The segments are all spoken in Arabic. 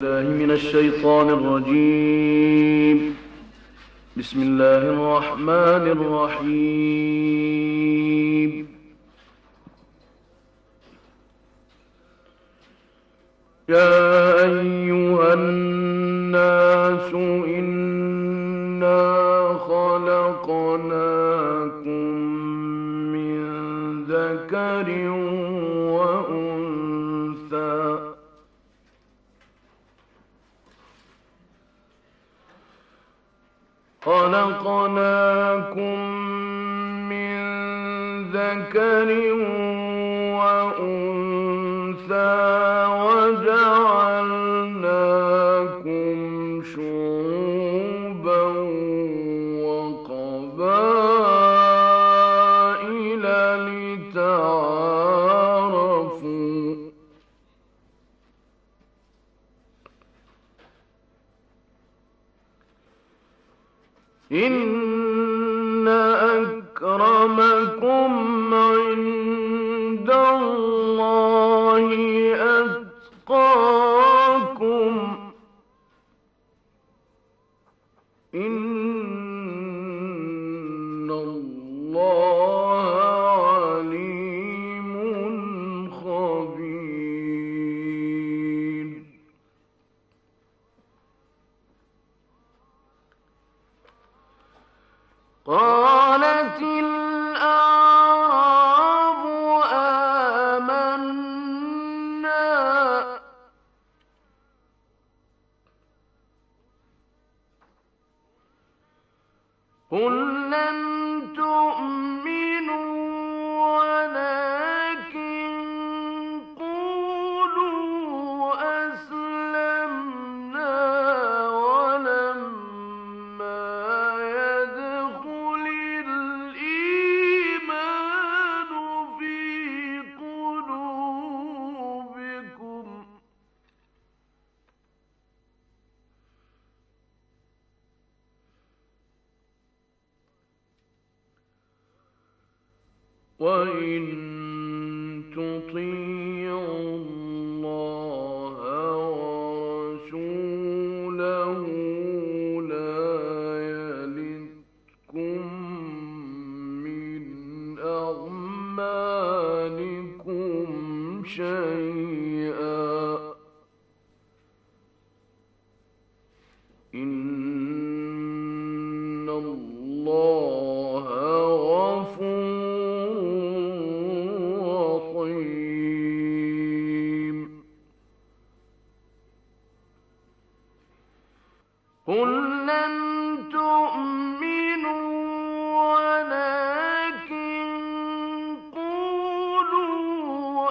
من الشيطان الرجيم. بسم الله الرحمن الرحيم. يا أيها الناس إنا خلقناكم من ذكر وأنثى وجعلناكم شعوبا وقبائل لتعارفوا إن أكرمكم عند الله أتقاكم إن الله عليم خبير. قالت الأعراب آمنا قل لم تؤمنوا ولكن قولوا أسلمنا ولما يدخل الإيمان في قلوبكم وإن تطيعوا الله ورسوله لا يلتكم من أعمالكم شيئا إن الله غفور رحيم. قل لن تؤمنوا ولكن قولوا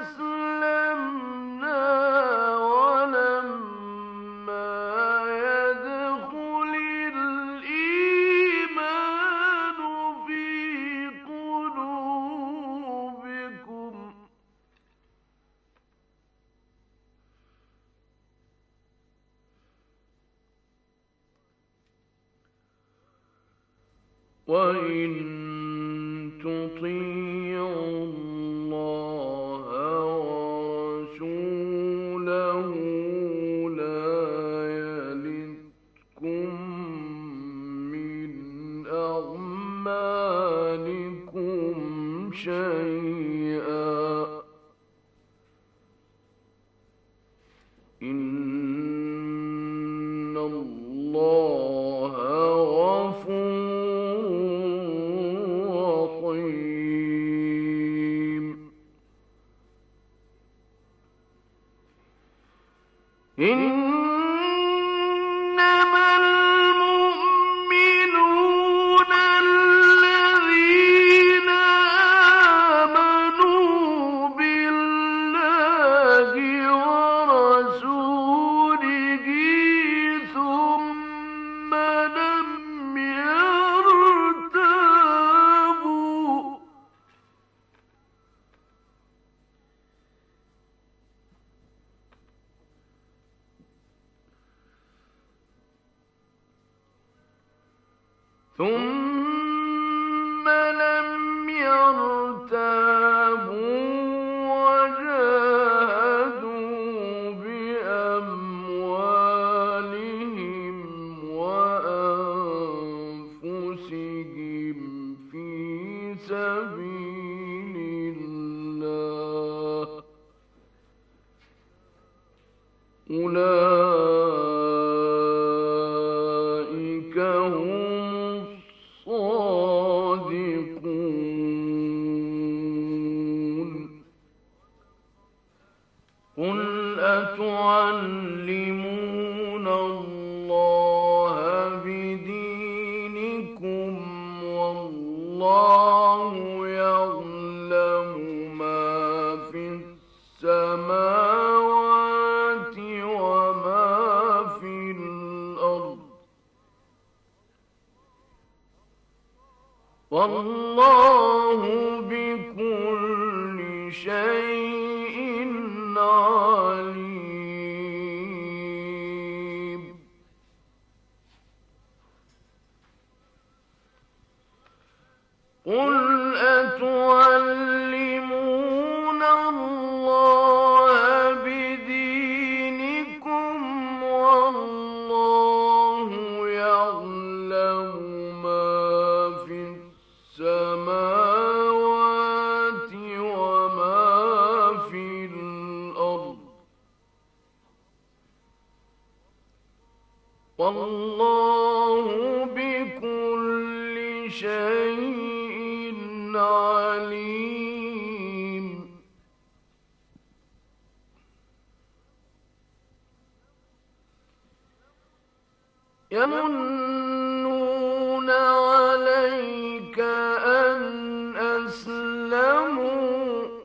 أسلمنا ولما يدخل الإيمان في قلوبكم وإن تطيعوا الله ورسوله لا يلتكم من أعمالكم شيئا إن الله غفور رحيم. إنما المؤمنون الذين آمنوا بالله ورسوله ثم لم يرتابوا وجاهدوا بأموالهم أولئك هم الصادقون. قل أتعلمون الله بدينكم والله يعلم ما في السماوات وما في الأرض والله بكل شيء عليم. قل أتعلمون الله بدينكم والله يعلم ما في السماوات وما في الأرض والله بكل شيء عليم. يمنون عليك أن أسلموا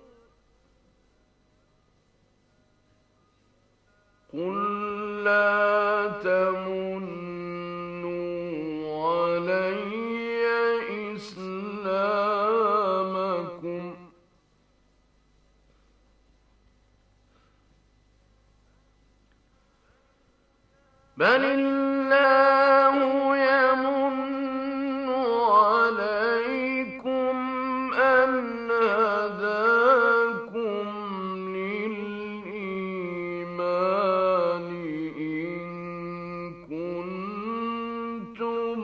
قل لا تمنوا علي إسلامكم بل الله يمن عليكم أن هداكم للإيمان إن كنتم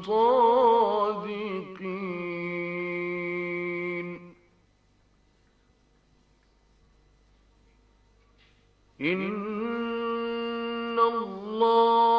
صادقين. إن الله